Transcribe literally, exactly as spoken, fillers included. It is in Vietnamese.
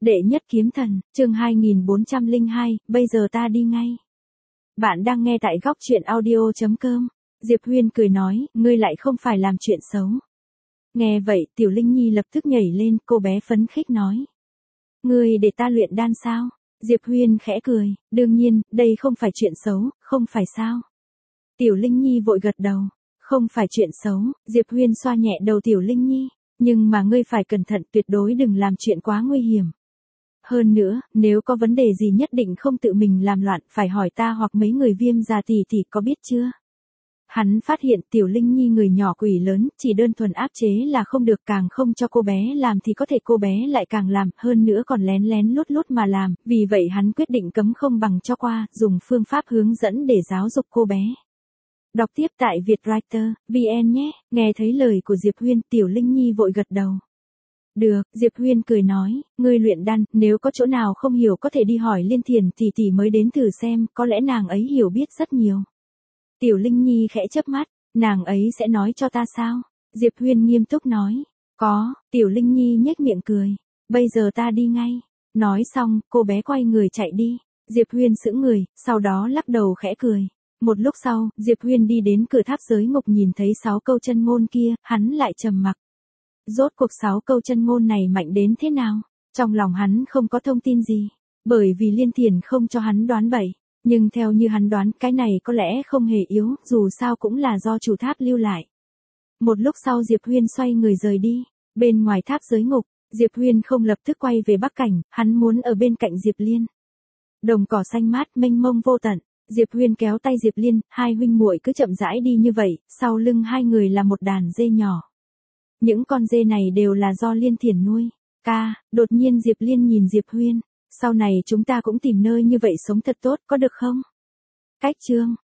Đệ nhất kiếm thần, chương hai nghìn bốn trăm lẻ hai, bây giờ ta đi ngay. Bạn đang nghe tại góc truyện audio chấm com. Diệp Huyên cười nói, ngươi lại không phải làm chuyện xấu. Nghe vậy, Tiểu Linh Nhi lập tức nhảy lên, cô bé phấn khích nói. Ngươi để ta luyện đan sao? Diệp Huyên khẽ cười, đương nhiên, đây không phải chuyện xấu, không phải sao? Tiểu Linh Nhi vội gật đầu, không phải chuyện xấu. Diệp Huyên xoa nhẹ đầu Tiểu Linh Nhi, nhưng mà ngươi phải cẩn thận, tuyệt đối đừng làm chuyện quá nguy hiểm. Hơn nữa, nếu có vấn đề gì nhất định không tự mình làm loạn, phải hỏi ta hoặc mấy người Viêm gia tỷ tỷ, có biết chưa? Hắn phát hiện Tiểu Linh Nhi người nhỏ quỷ lớn, chỉ đơn thuần áp chế là không được, càng không cho cô bé làm thì có thể cô bé lại càng làm, hơn nữa còn lén lén lút lút mà làm, vì vậy hắn quyết định cấm không bằng cho qua, dùng phương pháp hướng dẫn để giáo dục cô bé. Đọc tiếp tại vietwriter chấm vn nhé. Nghe thấy lời của Diệp Huyên, Tiểu Linh Nhi vội gật đầu. Được, Diệp Huyên cười nói, ngươi luyện đan, nếu có chỗ nào không hiểu có thể đi hỏi Liên Thiền tỷ tỷ mới đến thử xem, có lẽ nàng ấy hiểu biết rất nhiều. Tiểu Linh Nhi khẽ chớp mắt, nàng ấy sẽ nói cho ta sao? Diệp Huyên nghiêm túc nói, có. Tiểu Linh Nhi nhếch miệng cười, bây giờ ta đi ngay. Nói xong, cô bé quay người chạy đi. Diệp Huyên sững người, sau đó lắc đầu khẽ cười. Một lúc sau, Diệp Huyên đi đến cửa tháp giới ngục, nhìn thấy sáu câu chân ngôn kia, hắn lại trầm mặc. Rốt cuộc sáu câu chân ngôn này mạnh đến thế nào? Trong lòng hắn không có thông tin gì, bởi vì Liên Thiền không cho hắn đoán bậy. Nhưng theo như hắn đoán, cái này có lẽ không hề yếu, dù sao cũng là do chủ tháp lưu lại. Một lúc sau Diệp Huyên xoay người rời đi. Bên ngoài tháp giới ngục, Diệp Huyên không lập tức quay về Bắc Cảnh, hắn muốn ở bên cạnh Diệp Liên. Đồng cỏ xanh mát mênh mông vô tận. Diệp Huyên kéo tay Diệp Liên, hai huynh muội cứ chậm rãi đi như vậy, sau lưng hai người là một đàn dê nhỏ. Những con dê này đều là do Liên Thiền nuôi. Ca, đột nhiên Diệp Liên nhìn Diệp Huyên, sau này chúng ta cũng tìm nơi như vậy sống thật tốt, có được không? Cách chương